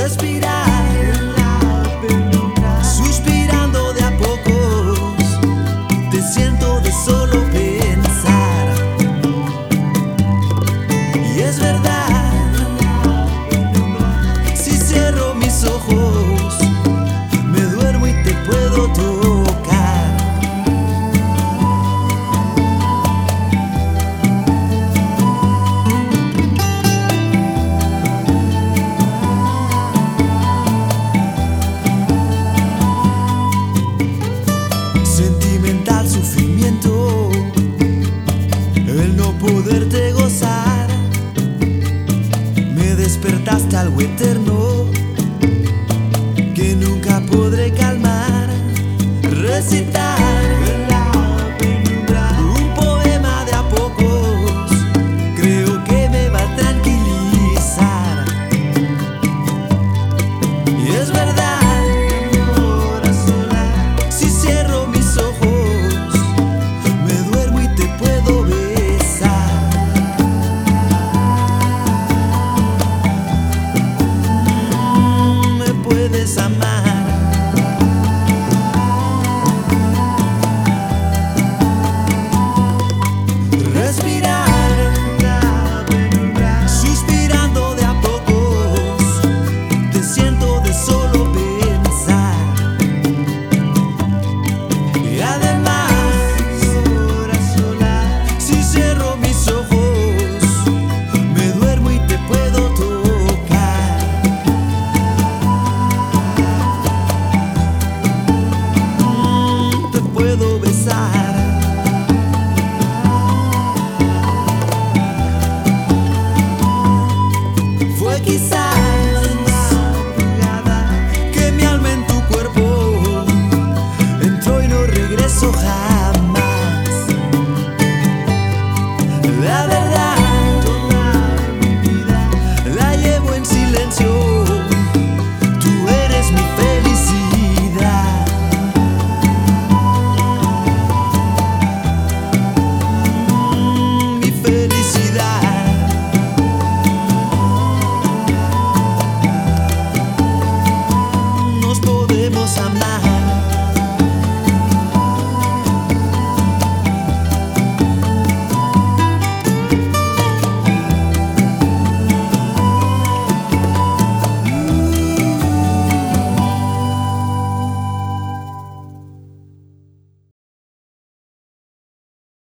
respirar, suspirando de a pocos, te siento de solo pensar. Y es verdad, si cierro mis ojos, me duermo y te puedo tocar. Sentimental sufrimiento, el no poderte gozar. Me despertaste algo eterno que nunca podré calmar. Recitar